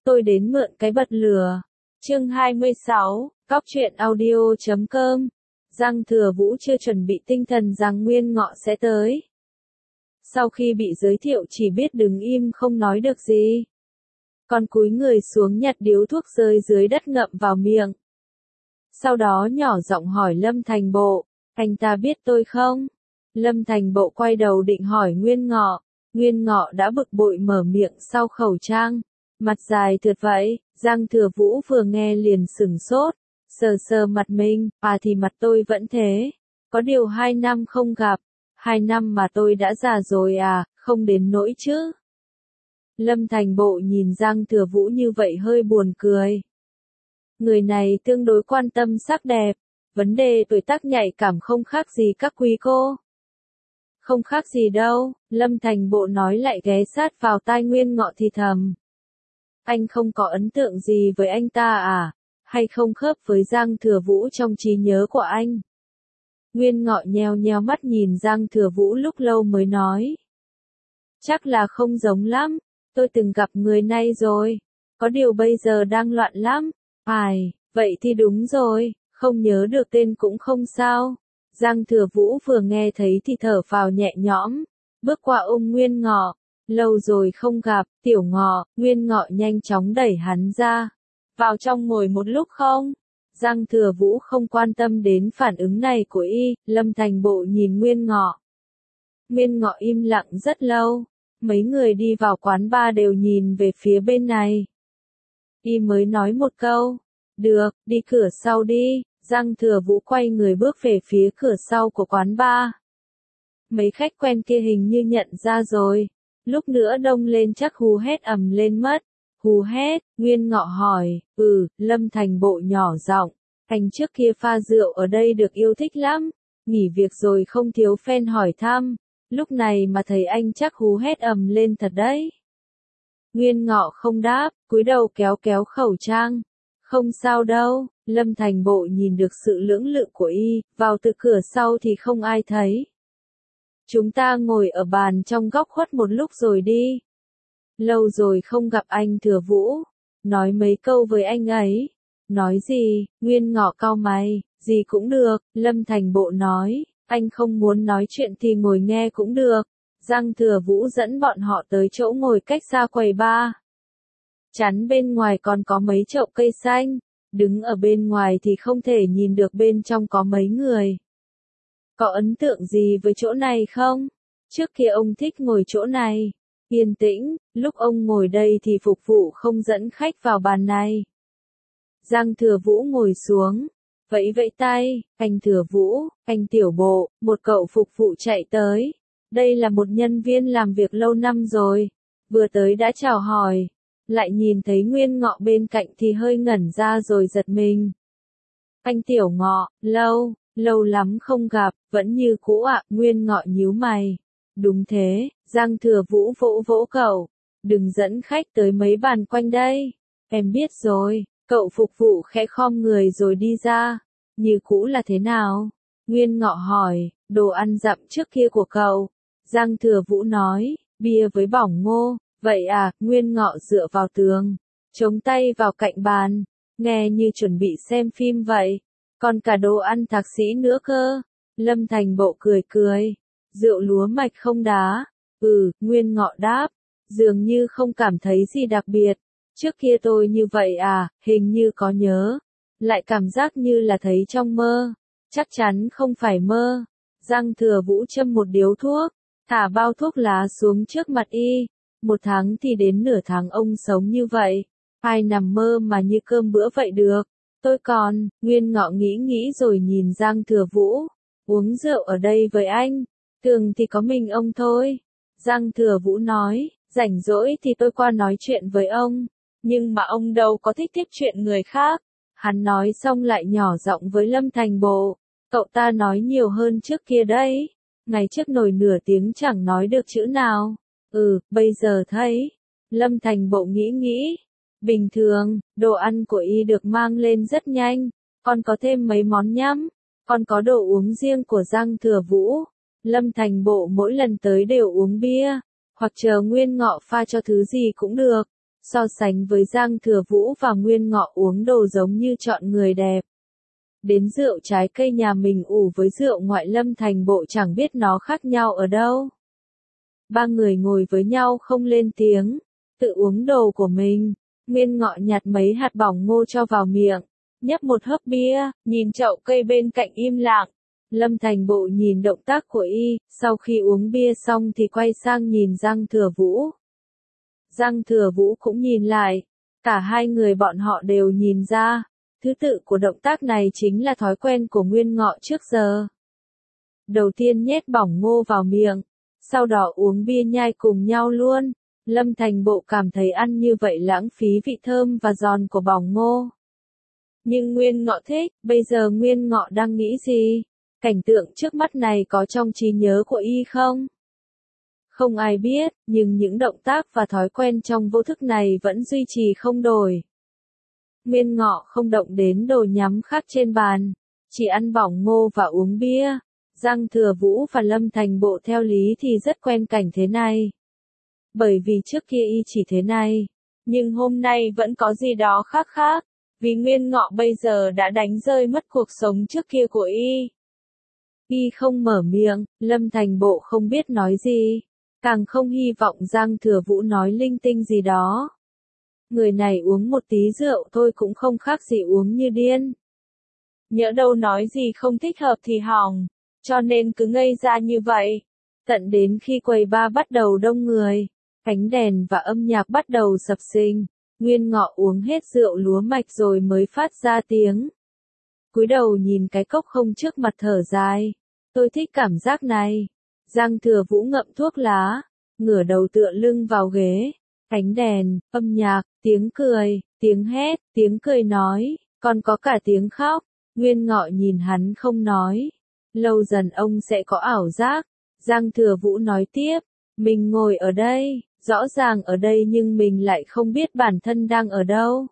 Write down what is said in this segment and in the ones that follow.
tôi đến mượn cái bật lửa. Chương 26, Cóc truyện audio.com. Giang Thừa Vũ chưa chuẩn bị tinh thần rằng Nguyên Ngọ sẽ tới. Sau khi bị giới thiệu chỉ biết đứng im không nói được gì. Còn cúi người xuống nhặt điếu thuốc rơi dưới đất ngậm vào miệng. Sau đó nhỏ giọng hỏi Lâm Thành Bộ, anh ta biết tôi không? Lâm Thành Bộ quay đầu định hỏi Nguyên Ngọ. Nguyên Ngọ đã bực bội mở miệng sau khẩu trang. Mặt dài thượt vậy, Giang Thừa Vũ vừa nghe liền sửng sốt. Sờ sờ mặt mình, thì mặt tôi vẫn thế. Có điều 2 năm không gặp. 2 năm mà tôi đã già rồi không đến nỗi chứ. Lâm Thành Bộ nhìn Giang Thừa Vũ như vậy hơi buồn cười. Người này tương đối quan tâm sắc đẹp. Vấn đề tuổi tác nhạy cảm không khác gì các quý cô. Không khác gì đâu, Lâm Thành Bộ nói lại ghé sát vào tai Nguyên Ngọ thì thầm. Anh không có ấn tượng gì với anh ta à? Hay không khớp với Giang Thừa Vũ trong trí nhớ của anh? Nguyên Ngọ nheo nheo mắt nhìn Giang Thừa Vũ lúc lâu mới nói. Chắc là không giống lắm, tôi từng gặp người này rồi. Có điều bây giờ đang loạn lắm. Vậy thì đúng rồi, không nhớ được tên cũng không sao. Giang Thừa Vũ vừa nghe thấy thì thở phào nhẹ nhõm, bước qua ôm Nguyên Ngọ. Lâu rồi không gặp, Tiểu Ngọ. Nguyên Ngọ nhanh chóng đẩy hắn ra. Vào trong ngồi một lúc không? Giang Thừa Vũ không quan tâm đến phản ứng này của y. Lâm Thành Bộ nhìn Nguyên Ngọ. Nguyên Ngọ im lặng rất lâu. Mấy người đi vào quán bar đều nhìn về phía bên này. Y mới nói một câu. Được, đi cửa sau đi. Giang Thừa Vũ quay người bước về phía cửa sau của quán bar. Mấy khách quen kia hình như nhận ra rồi. Lúc nữa đông lên chắc hú hét ầm lên mất. Hú hét, Nguyên Ngọ hỏi. Lâm Thành Bộ nhỏ giọng. Anh trước kia pha rượu ở đây được yêu thích lắm. Nghỉ việc rồi không thiếu fan hỏi thăm. Lúc này mà thấy anh chắc hú hét ầm lên thật đấy. Nguyên Ngọ không đáp, cúi đầu kéo kéo khẩu trang. Không sao đâu, Lâm Thành Bộ nhìn được sự lưỡng lự của y, vào từ cửa sau thì không ai thấy. Chúng ta ngồi ở bàn trong góc khuất một lúc rồi đi. Lâu rồi không gặp anh Thừa Vũ. Nói mấy câu với anh ấy. Nói gì? Nguyên Ngọ cau mày. Gì cũng được, Lâm Thành Bộ nói. Anh không muốn nói chuyện thì ngồi nghe cũng được. Giang Thừa Vũ dẫn bọn họ tới chỗ ngồi cách xa quầy bar. Chắn bên ngoài còn có mấy chậu cây xanh. Đứng ở bên ngoài thì không thể nhìn được bên trong có mấy người. Có ấn tượng gì với chỗ này không? Trước kia ông thích ngồi chỗ này. Yên tĩnh, lúc ông ngồi đây thì phục vụ không dẫn khách vào bàn này. Giang Thừa Vũ ngồi xuống. Vẫy vẫy tay, anh Thừa Vũ, anh Tiểu Bộ, một cậu phục vụ chạy tới. Đây là một nhân viên làm việc lâu năm rồi. Vừa tới đã chào hỏi. Lại nhìn thấy Nguyên Ngọ bên cạnh thì hơi ngẩn ra rồi giật mình. Anh Tiểu Ngọ, lâu lắm không gặp, vẫn như cũ ạ. Nguyên Ngọ nhíu mày. Đúng thế, Giang Thừa Vũ vỗ vỗ cậu. Đừng dẫn khách tới mấy bàn quanh đây. Em biết rồi, cậu phục vụ khẽ khom người rồi đi ra. Như cũ là thế nào? Nguyên Ngọ hỏi, đồ ăn dặm trước kia của cậu. Giang Thừa Vũ nói, bia với bỏng ngô. Vậy Nguyên Ngọ dựa vào tường, chống tay vào cạnh bàn, nghe như chuẩn bị xem phim vậy. Còn cả đồ ăn thạc sĩ nữa cơ. Lâm Thành Bộ cười cười. Rượu lúa mạch không đá. Nguyên Ngọ đáp. Dường như không cảm thấy gì đặc biệt. Trước kia tôi như vậy hình như có nhớ. Lại cảm giác như là thấy trong mơ. Chắc chắn không phải mơ. Giang Thừa Vũ châm một điếu thuốc, thả bao thuốc lá xuống trước mặt y. 1 tháng thì đến nửa tháng ông sống như vậy. Ai nằm mơ mà như cơm bữa vậy được. Tôi còn, Nguyên Ngọ nghĩ rồi nhìn Giang Thừa Vũ. Uống rượu ở đây với anh. Thường thì có mình ông thôi. Giang Thừa Vũ nói, rảnh rỗi thì tôi qua nói chuyện với ông. Nhưng mà ông đâu có thích tiếp chuyện người khác. Hắn nói xong lại nhỏ giọng với Lâm Thành Bộ. Cậu ta nói nhiều hơn trước kia đấy. Ngày trước nổi nửa tiếng chẳng nói được chữ nào. Bây giờ thấy. Lâm Thành Bộ nghĩ. Bình thường, đồ ăn của y được mang lên rất nhanh. Còn có thêm mấy món nhắm. Còn có đồ uống riêng của Giang Thừa Vũ. Lâm Thành Bộ mỗi lần tới đều uống bia. Hoặc chờ Nguyên Ngọ pha cho thứ gì cũng được. So sánh với Giang Thừa Vũ và Nguyên Ngọ uống đồ giống như chọn người đẹp. Đến rượu trái cây nhà mình ủ với rượu ngoại Lâm Thành Bộ chẳng biết nó khác nhau ở đâu. Ba người ngồi với nhau không lên tiếng, tự uống đồ của mình. Nguyên Ngọ nhặt mấy hạt bỏng ngô cho vào miệng, nhấp một hớp bia, nhìn chậu cây bên cạnh im lặng. Lâm Thành Bộ nhìn động tác của y, sau khi uống bia xong thì quay sang nhìn Giang Thừa Vũ. Giang Thừa Vũ cũng nhìn lại, cả hai người bọn họ đều nhìn ra, thứ tự của động tác này chính là thói quen của Nguyên Ngọ trước giờ. Đầu tiên nhét bỏng ngô vào miệng, sau đó uống bia nhai cùng nhau luôn. Lâm Thành Bộ cảm thấy ăn như vậy lãng phí vị thơm và giòn của bỏng ngô. Nhưng Nguyên Ngọ thích, bây giờ Nguyên Ngọ đang nghĩ gì? Cảnh tượng trước mắt này có trong trí nhớ của y không? Không ai biết, nhưng những động tác và thói quen trong vô thức này vẫn duy trì không đổi. Nguyên Ngọ không động đến đồ nhắm khác trên bàn, chỉ ăn bỏng ngô và uống bia. Giang Thừa Vũ và Lâm Thành Bộ theo lý thì rất quen cảnh thế này. Bởi vì trước kia y chỉ thế này, nhưng hôm nay vẫn có gì đó khác khác, vì Nguyên Ngọ bây giờ đã đánh rơi mất cuộc sống trước kia của y. Y không mở miệng, Lâm Thành Bộ không biết nói gì, càng không hy vọng Giang Thừa Vũ nói linh tinh gì đó. Người này uống một tí rượu thôi cũng không khác gì uống như điên. Nhỡ đâu nói gì không thích hợp thì hỏng, cho nên cứ ngây ra như vậy. Tận đến khi quầy bar bắt đầu đông người, ánh đèn và âm nhạc bắt đầu sập sình, Nguyên Ngọ uống hết rượu lúa mạch rồi mới phát ra tiếng. Cúi đầu nhìn cái cốc không trước mặt thở dài. Tôi thích cảm giác này. Giang Thừa Vũ ngậm thuốc lá, ngửa đầu tựa lưng vào ghế. Ánh đèn, âm nhạc, tiếng cười, tiếng hét, tiếng cười nói, còn có cả tiếng khóc. Nguyên Ngọ nhìn hắn không nói. Lâu dần ông sẽ có ảo giác. Giang Thừa Vũ nói tiếp, mình ngồi ở đây, rõ ràng ở đây nhưng mình lại không biết bản thân đang ở đâu.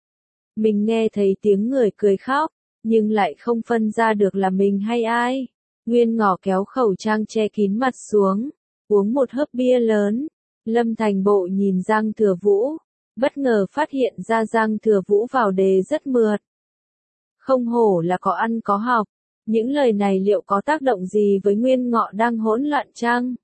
Mình nghe thấy tiếng người cười khóc, nhưng lại không phân ra được là mình hay ai. Nguyên Ngọ kéo khẩu trang che kín mặt xuống, uống một hớp bia lớn. Lâm Thành Bộ nhìn Giang Thừa Vũ, bất ngờ phát hiện ra Giang Thừa Vũ vào đề rất mượt. Không hổ là có ăn có học, những lời này liệu có tác động gì với Nguyên Ngọ đang hỗn loạn chăng?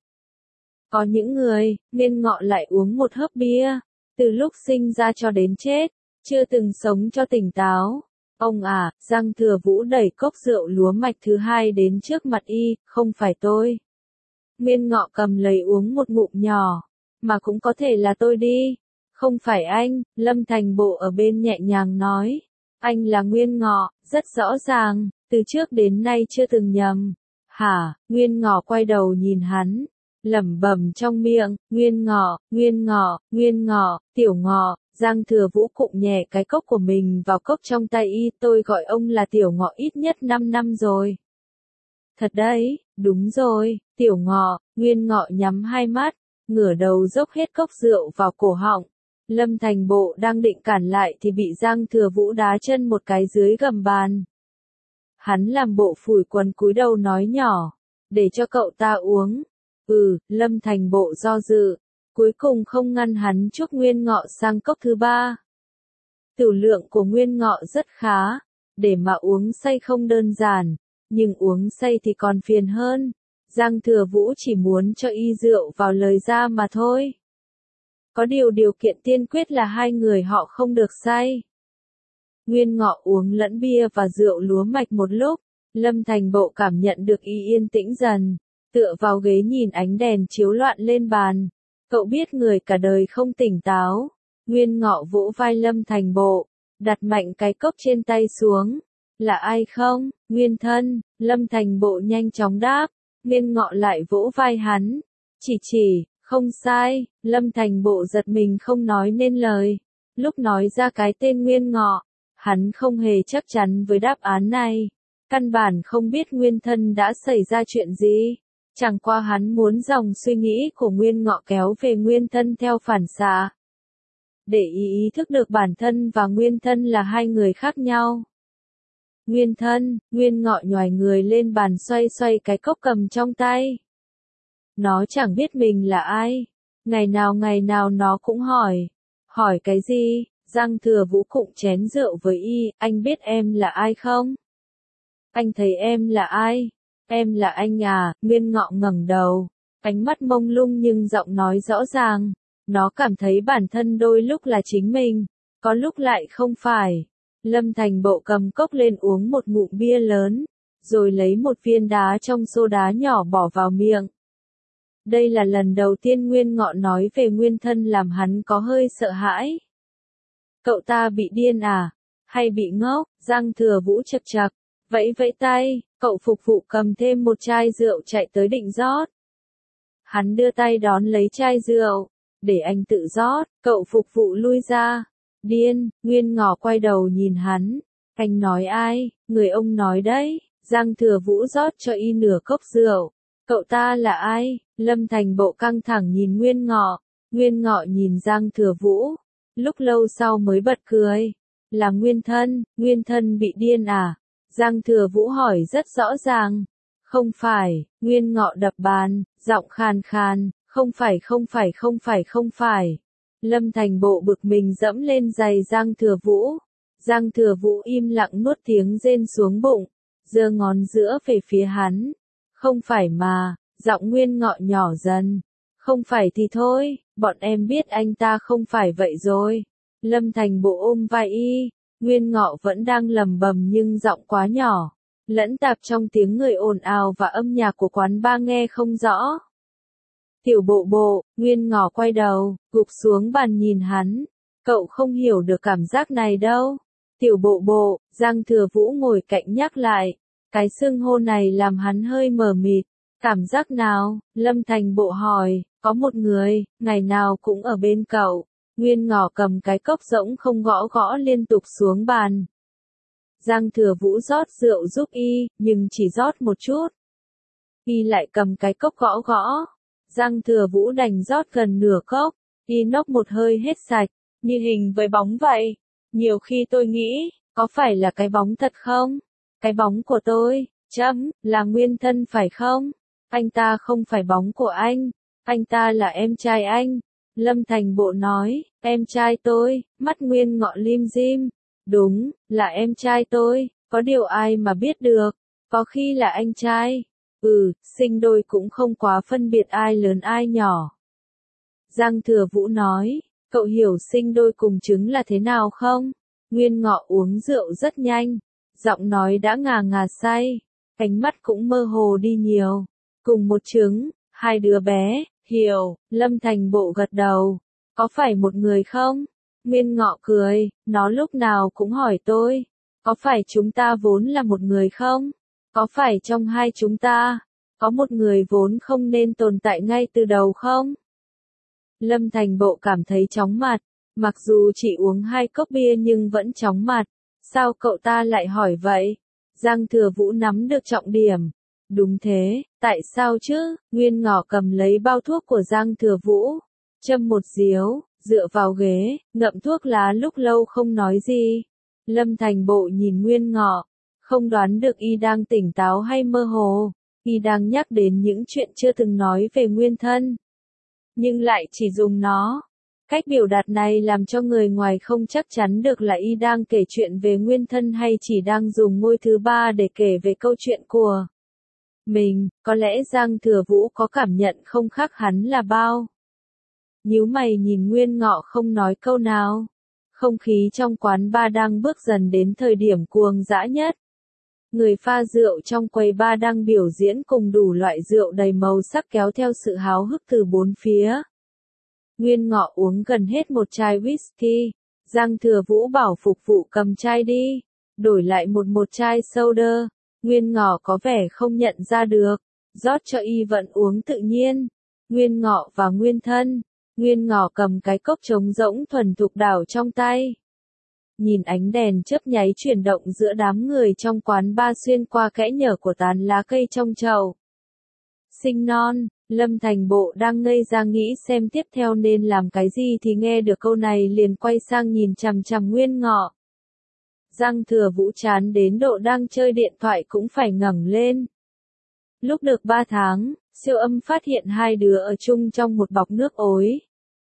Có những người, Nguyên Ngọ lại uống một hớp bia, từ lúc sinh ra cho đến chết, chưa từng sống cho tỉnh táo. Ông à, Giang Thừa Vũ đẩy cốc rượu lúa mạch thứ hai đến trước mặt y, không phải tôi. Nguyên Ngọ cầm lấy uống một ngụm nhỏ, mà cũng có thể là tôi đi. Không phải anh, Lâm Thành Bộ ở bên nhẹ nhàng nói. Anh là Nguyên Ngọ, rất rõ ràng, từ trước đến nay chưa từng nhầm. Hả, Nguyên Ngọ quay đầu nhìn hắn, lẩm bẩm trong miệng, Nguyên Ngọ, Nguyên Ngọ, Nguyên Ngọ, Tiểu Ngọ. Giang Thừa Vũ cụng nhẹ cái cốc của mình vào cốc trong tay y, tôi gọi ông là Tiểu Ngọ ít nhất 5 năm rồi. Thật đấy, đúng rồi, Tiểu Ngọ. Nguyên Ngọ nhắm hai mắt, ngửa đầu dốc hết cốc rượu vào cổ họng. Lâm Thành Bộ đang định cản lại thì bị Giang Thừa Vũ đá chân một cái dưới gầm bàn. Hắn làm bộ phủi quần cúi đầu nói nhỏ, để cho cậu ta uống. Lâm Thành Bộ do dự, cuối cùng không ngăn hắn chúc Nguyên Ngọ sang cốc thứ ba. Tiểu lượng của Nguyên Ngọ rất khá, để mà uống say không đơn giản, nhưng uống say thì còn phiền hơn. Giang Thừa Vũ chỉ muốn cho y rượu vào lời ra mà thôi. Có điều kiện tiên quyết là hai người họ không được say. Nguyên Ngọ uống lẫn bia và rượu lúa mạch một lúc, Lâm Thành Bộ cảm nhận được y yên tĩnh dần, tựa vào ghế nhìn ánh đèn chiếu loạn lên bàn. Cậu biết người cả đời không tỉnh táo. Nguyên Ngọ vỗ vai Lâm Thành Bộ, đặt mạnh cái cốc trên tay xuống. Là ai không? Nguyên thân. Lâm Thành Bộ nhanh chóng đáp. Nguyên Ngọ lại vỗ vai hắn. Chỉ, không sai. Lâm Thành Bộ giật mình không nói nên lời. Lúc nói ra cái tên Nguyên Ngọ, hắn không hề chắc chắn với đáp án này. Căn bản không biết nguyên thân đã xảy ra chuyện gì. Chẳng qua hắn muốn dòng suy nghĩ của Nguyên Ngọ kéo về nguyên thân theo phản xạ. Để ý thức được bản thân và nguyên thân là hai người khác nhau. Nguyên thân, Nguyên Ngọ nhoài người lên bàn xoay xoay cái cốc cầm trong tay. Nó chẳng biết mình là ai. Ngày nào nó cũng hỏi. Hỏi cái gì? Giang Thừa Vũ cụng chén rượu với y, anh biết em là ai không? Anh thấy em là ai? Em là anh à, Nguyên Ngọ ngẩng đầu, ánh mắt mông lung nhưng giọng nói rõ ràng. Nó cảm thấy bản thân đôi lúc là chính mình, có lúc lại không phải. Lâm Thành Bộ cầm cốc lên uống một ngụm bia lớn, rồi lấy một viên đá trong xô đá nhỏ bỏ vào miệng. Đây là lần đầu tiên Nguyên Ngọ nói về nguyên thân làm hắn có hơi sợ hãi. Cậu ta bị điên à? Hay bị ngốc? Giang Thừa Vũ chật chật, vẫy vẫy tay, cậu phục vụ cầm thêm một chai rượu chạy tới định rót. Hắn đưa tay đón lấy chai rượu, để anh tự rót, cậu phục vụ lui ra. Điên, Nguyên Ngọ quay đầu nhìn hắn. Anh nói ai? Người ông nói đấy. Giang Thừa Vũ rót cho y nửa cốc rượu. Cậu ta là ai? Lâm Thành Bộ căng thẳng nhìn Nguyên Ngọ. Nguyên Ngọ nhìn Giang Thừa Vũ. Lúc lâu sau mới bật cười. Là Nguyên thân bị điên à? Giang Thừa Vũ hỏi rất rõ ràng. Không phải, Nguyên Ngọ đập bàn, giọng khàn khàn, không phải. Lâm Thành Bộ bực mình dẫm lên giày Giang Thừa Vũ. Giang Thừa Vũ im lặng nuốt tiếng rên xuống bụng, giơ ngón giữa về phía hắn. Không phải mà, giọng Nguyên Ngọ nhỏ dần. Không phải thì thôi, bọn em biết anh ta không phải vậy rồi. Lâm Thành Bộ ôm vai y, Nguyên Ngọ vẫn đang lầm bầm nhưng giọng quá nhỏ, lẫn tạp trong tiếng người ồn ào và âm nhạc của quán bar nghe không rõ. Tiểu Bộ, Nguyên Ngọ quay đầu, gục xuống bàn nhìn hắn. Cậu không hiểu được cảm giác này đâu. Tiểu Bộ, Giang Thừa Vũ ngồi cạnh nhắc lại. Cái xưng hô này làm hắn hơi mờ mịt. Cảm giác nào? Lâm Thành Bộ hỏi, có một người, ngày nào cũng ở bên cậu. Nguyên Ngọ cầm cái cốc rỗng không gõ liên tục xuống bàn. Giang Thừa Vũ rót rượu giúp y, nhưng chỉ rót một chút. Y lại cầm cái cốc gõ. Giang Thừa Vũ đành rót gần nửa cốc, y nốc một hơi hết sạch, như hình với bóng vậy. Nhiều khi tôi nghĩ, có phải là cái bóng thật không? Cái bóng của tôi, là nguyên thân phải không? Anh ta không phải bóng của anh ta là em trai anh. Lâm Thành Bộ nói, em trai tôi, mắt Nguyên Ngọ lim dim. Đúng, là em trai tôi, có điều ai mà biết được, có khi là anh trai. Sinh đôi cũng không quá phân biệt ai lớn ai nhỏ. Giang Thừa Vũ nói, cậu hiểu sinh đôi cùng trứng là thế nào không? Nguyên Ngọ uống rượu rất nhanh, giọng nói đã ngà say, ánh mắt cũng mơ hồ đi nhiều. Cùng một trứng, hai đứa bé, hiểu. Lâm Thành Bộ gật đầu. Có phải một người không? Nguyên Ngọ cười, nó lúc nào cũng hỏi tôi. Có phải chúng ta vốn là một người không? Có phải trong hai chúng ta, có một người vốn không nên tồn tại ngay từ đầu không? Lâm Thành Bộ cảm thấy chóng mặt, mặc dù chỉ uống 2 cốc bia nhưng vẫn chóng mặt. Sao cậu ta lại hỏi vậy? Giang Thừa Vũ nắm được trọng điểm. Đúng thế, tại sao chứ? Nguyên Ngọ cầm lấy bao thuốc của Giang Thừa Vũ, châm một điếu, dựa vào ghế, ngậm thuốc lá lúc lâu không nói gì. Lâm Thành Bộ nhìn Nguyên Ngọ, không đoán được y đang tỉnh táo hay mơ hồ, y đang nhắc đến những chuyện chưa từng nói về nguyên thân. Nhưng lại chỉ dùng nó. Cách biểu đạt này làm cho người ngoài không chắc chắn được là y đang kể chuyện về nguyên thân hay chỉ đang dùng ngôi thứ ba để kể về câu chuyện của mình. Có lẽ Giang Thừa Vũ có cảm nhận không khác hắn là bao. Nhíu mày nhìn Nguyên Ngọ không nói câu nào. Không khí trong quán bar đang bước dần đến thời điểm cuồng dã nhất. Người pha rượu trong quầy bar đang biểu diễn cùng đủ loại rượu đầy màu sắc kéo theo sự háo hức từ bốn phía. Nguyên Ngọ uống gần hết một chai whisky. Giang Thừa Vũ bảo phục vụ cầm chai đi, đổi lại một chai soda. Nguyên Ngọ có vẻ không nhận ra được, rót cho y vẫn uống tự nhiên. Nguyên Ngọ và nguyên thân. Nguyên Ngọ cầm cái cốc trống rỗng thuần thục đảo trong tay. Nhìn ánh đèn chớp nháy chuyển động giữa đám người trong quán bar xuyên qua kẽ nhở của tán lá cây trong chậu. Sinh non, Lâm Thành Bộ đang ngây ra nghĩ xem tiếp theo nên làm cái gì thì nghe được câu này liền quay sang nhìn chằm chằm Nguyên Ngọ. Giang Thừa Vũ chán đến độ đang chơi điện thoại cũng phải ngẩng lên. Lúc được 3 tháng, siêu âm phát hiện hai đứa ở chung trong một bọc nước ối.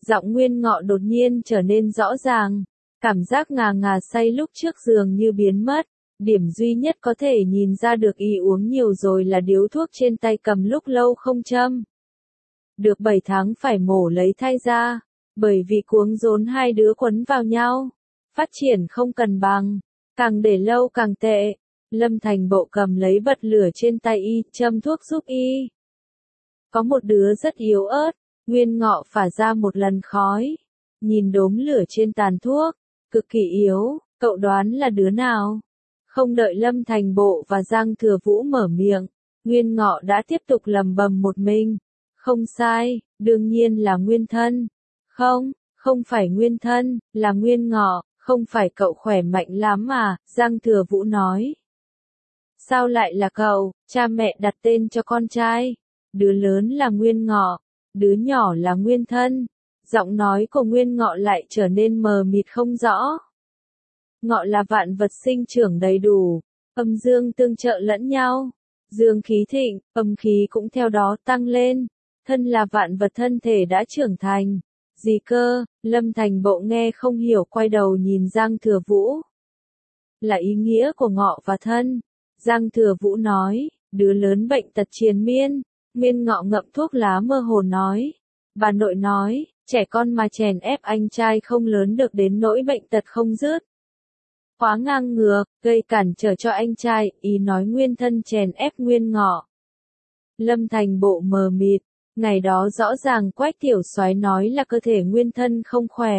Giọng Nguyên Ngọ đột nhiên trở nên rõ ràng. Cảm giác ngà ngà say lúc trước dường như biến mất. Điểm duy nhất có thể nhìn ra được y uống nhiều rồi là điếu thuốc trên tay cầm lúc lâu không châm. Được 7 tháng phải mổ lấy thai ra. Bởi vì cuống rốn hai đứa quấn vào nhau. Phát triển không cân bằng. Càng để lâu càng tệ. Lâm Thành Bộ cầm lấy bật lửa trên tay y, châm thuốc giúp y. Có một đứa rất yếu ớt. Nguyên Ngọ phả ra một lần khói. Nhìn đốm lửa trên tàn thuốc. Cực kỳ yếu, cậu đoán là đứa nào? Không đợi Lâm Thành Bộ và Giang Thừa Vũ mở miệng. Nguyên Ngọ đã tiếp tục lầm bầm một mình. Không sai, đương nhiên là Nguyên Thân. Không, không phải Nguyên Thân, là Nguyên Ngọ, không phải cậu khỏe mạnh lắm mà, Giang Thừa Vũ nói. Sao lại là cậu, cha mẹ đặt tên cho con trai? Đứa lớn là Nguyên Ngọ, đứa nhỏ là Nguyên Thân. Giọng nói của Nguyên Ngọ lại trở nên mờ mịt không rõ. Ngọ là vạn vật sinh trưởng đầy đủ, âm dương tương trợ lẫn nhau. Dương khí thịnh, âm khí cũng theo đó tăng lên. Thân là vạn vật thân thể đã trưởng thành. Gì cơ? Lâm Thành Bộ nghe không hiểu quay đầu nhìn Giang Thừa Vũ. Là ý nghĩa của Ngọ và thân. Giang Thừa Vũ nói, đứa lớn bệnh tật triền miên. Nguyên Ngọ ngậm thuốc lá mơ hồ nói. Bà nội nói, trẻ con mà chèn ép anh trai không lớn được đến nỗi bệnh tật không dứt. Quá ngang ngược, gây cản trở cho anh trai, ý nói Nguyên Thân chèn ép Nguyên Ngọ. Lâm Thành Bộ mờ mịt, ngày đó rõ ràng Quách Tiểu Soái nói là cơ thể Nguyên Thân không khỏe.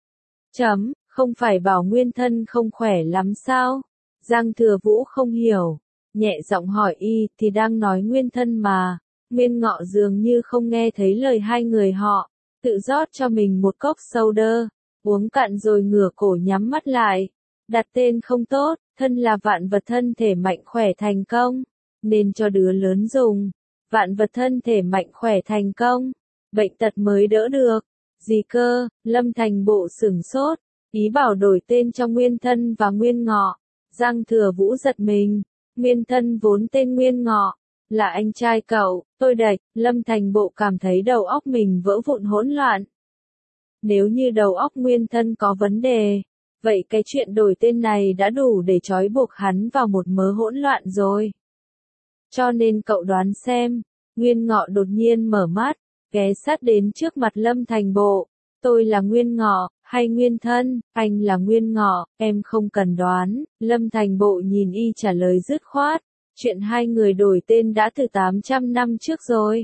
Không phải bảo Nguyên Thân không khỏe lắm sao? Giang Thừa Vũ không hiểu, nhẹ giọng hỏi y thì đang nói Nguyên Thân mà. Nguyên Ngọ dường như không nghe thấy lời hai người họ, tự rót cho mình một cốc soda, uống cạn rồi ngửa cổ nhắm mắt lại. Đặt tên không tốt, thân là vạn vật thân thể mạnh khỏe thành công, nên cho đứa lớn dùng. Vạn vật thân thể mạnh khỏe thành công, bệnh tật mới đỡ được. Gì cơ? Lâm Thành Bộ sửng sốt, ý bảo đổi tên cho Nguyên Thân và Nguyên Ngọ. Giang Thừa Vũ giật mình, Nguyên Thân vốn tên Nguyên Ngọ, là anh trai cậu, tôi đạch. Lâm Thành Bộ cảm thấy đầu óc mình vỡ vụn hỗn loạn. Nếu như đầu óc Nguyên Thân có vấn đề, vậy cái chuyện đổi tên này đã đủ để trói buộc hắn vào một mớ hỗn loạn rồi. Cho nên cậu đoán xem. Nguyên Ngọ đột nhiên mở mắt, ghé sát đến trước mặt Lâm Thành Bộ. Tôi là Nguyên Ngọ, hay Nguyên Thân? Anh là Nguyên Ngọ, em không cần đoán. Lâm Thành Bộ nhìn y trả lời dứt khoát. Chuyện hai người đổi tên đã từ 800 năm trước rồi.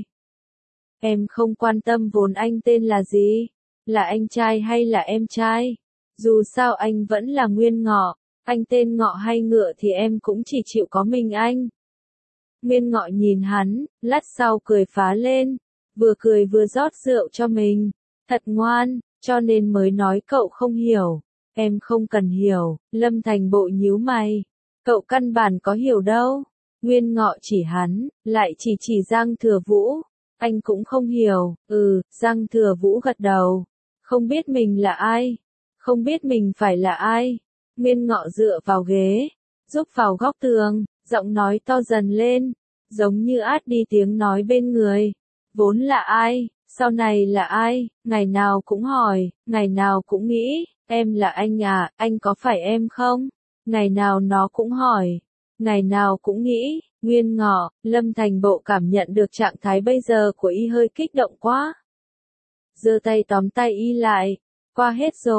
Em không quan tâm vốn anh tên là gì, là anh trai hay là em trai. Dù sao anh vẫn là Nguyên Ngọ, anh tên Ngọ hay Ngựa thì em cũng chỉ chịu có mình anh. Nguyên Ngọ nhìn hắn, lát sau cười phá lên, vừa cười vừa rót rượu cho mình. Thật ngoan, cho nên mới nói cậu không hiểu. Em không cần hiểu. Lâm Thành Bộ nhíu mày. Cậu căn bản có hiểu đâu. Nguyên Ngọ chỉ hắn, lại chỉ Giang Thừa Vũ. Anh cũng không hiểu. Giang Thừa Vũ gật đầu. Không biết mình là ai. Không biết mình phải là ai. Nguyên Ngọ dựa vào ghế, giúp vào góc tường, giọng nói to dần lên, giống như át đi tiếng nói bên người. Vốn là ai, sau này là ai, ngày nào cũng hỏi, ngày nào cũng nghĩ, em là anh à, anh có phải em không? Ngày nào nó cũng hỏi, ngày nào cũng nghĩ. Nguyên Ngọ, Lâm Thành Bộ cảm nhận được trạng thái bây giờ của y hơi kích động quá. Giơ tay tóm tay y lại. Qua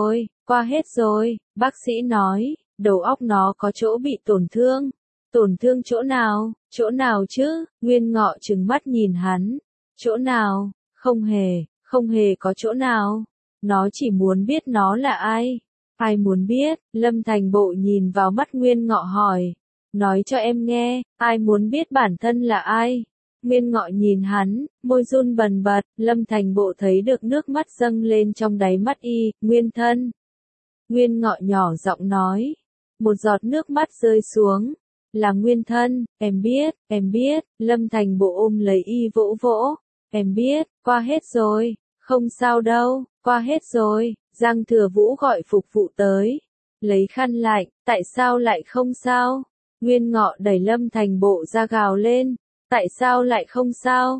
hết rồi, bác sĩ nói, đầu óc nó có chỗ bị tổn thương. Tổn thương chỗ nào chứ? Nguyên Ngọ trừng mắt nhìn hắn. Chỗ nào? Không hề có chỗ nào. Nó chỉ muốn biết nó là ai. Ai muốn biết? Lâm Thành Bộ nhìn vào mắt Nguyên Ngọ hỏi. Nói cho em nghe, ai muốn biết bản thân là ai? Nguyên Ngọ nhìn hắn, môi run bần bật. Lâm Thành Bộ thấy được nước mắt dâng lên trong đáy mắt y. Nguyên Thân. Nguyên Ngọ nhỏ giọng nói. Một giọt nước mắt rơi xuống. Là Nguyên Thân, em biết. Lâm Thành Bộ ôm lấy y vỗ vỗ. Em biết, qua hết rồi. Không sao đâu, qua hết rồi. Giang Thừa Vũ gọi phục vụ tới. Lấy khăn lạnh, tại sao lại không sao? Nguyên Ngọ đẩy Lâm Thành Bộ ra gào lên. Tại sao lại không sao?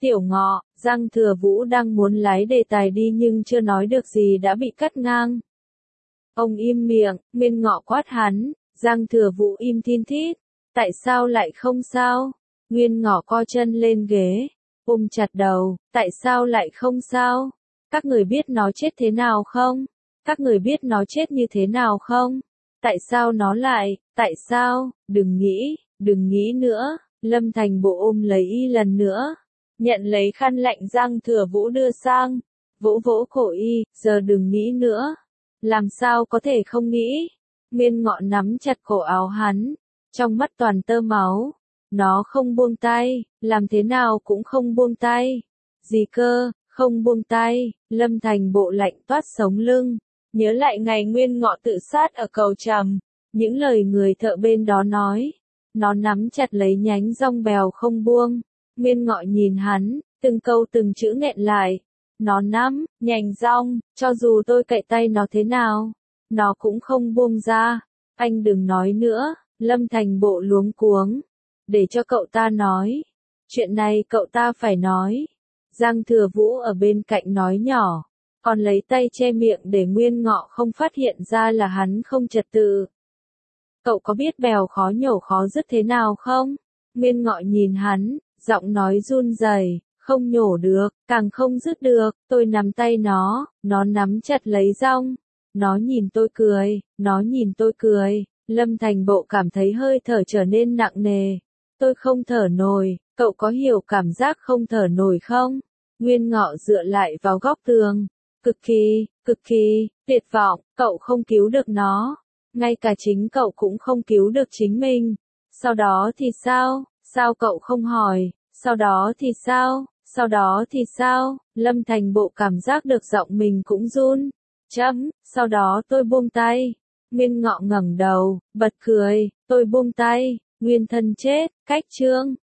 Tiểu Ngọ, Giang Thừa Vũ đang muốn lái đề tài đi nhưng chưa nói được gì đã bị cắt ngang. Ông im miệng, Nguyên Ngọ quát hắn, Giang Thừa Vũ im thin thít. Tại sao lại không sao? Nguyên Ngọ co chân lên ghế, ôm chặt đầu, tại sao lại không sao? Các người biết nó chết thế nào không? Các người biết nó chết như thế nào không? Tại sao nó lại, tại sao? Đừng nghĩ nữa. Lâm Thành Bộ ôm lấy y lần nữa, nhận lấy khăn lạnh Giang Thừa Vũ đưa sang, vỗ vỗ cổ y, giờ đừng nghĩ nữa. Làm sao có thể không nghĩ? Nguyên Ngọ nắm chặt cổ áo hắn, trong mắt toàn tơ máu. Nó không buông tay, làm thế nào cũng không buông tay. Gì cơ, không buông tay? Lâm Thành Bộ lạnh toát sống lưng, nhớ lại ngày Nguyên Ngọ tự sát ở cầu Trầm, những lời người thợ bên đó nói. Nó nắm chặt lấy nhánh rong bèo không buông. Nguyên Ngọ nhìn hắn, từng câu từng chữ nghẹn lại. Nó nắm, nhành rong, cho dù tôi cạy tay nó thế nào, nó cũng không buông ra. Anh đừng nói nữa. Lâm Thành Bộ luống cuống. Để cho cậu ta nói. Chuyện này cậu ta phải nói. Giang Thừa Vũ ở bên cạnh nói nhỏ, còn lấy tay che miệng để Nguyên Ngọ không phát hiện ra là hắn không trật tự. Cậu có biết bèo khó nhổ khó dứt thế nào không? Nguyên Ngọ nhìn hắn, giọng nói run rẩy, không nhổ được, càng không dứt được. Tôi nắm tay nó nắm chặt lấy rong. Nó nhìn tôi cười. Lâm Thành Bộ cảm thấy hơi thở trở nên nặng nề. Tôi không thở nổi, cậu có hiểu cảm giác không thở nổi không? Nguyên Ngọ dựa lại vào góc tường, cực kỳ, tuyệt vọng, cậu không cứu được nó. Ngay cả chính cậu cũng không cứu được chính mình. Sau đó thì sao? Sao cậu không hỏi? Sau đó thì sao? Lâm Thành Bộ cảm giác được giọng mình cũng run. Sau đó tôi buông tay. Nguyên Ngọ ngẩng đầu, bật cười, tôi buông tay. Nguyên thân chết, cách chương.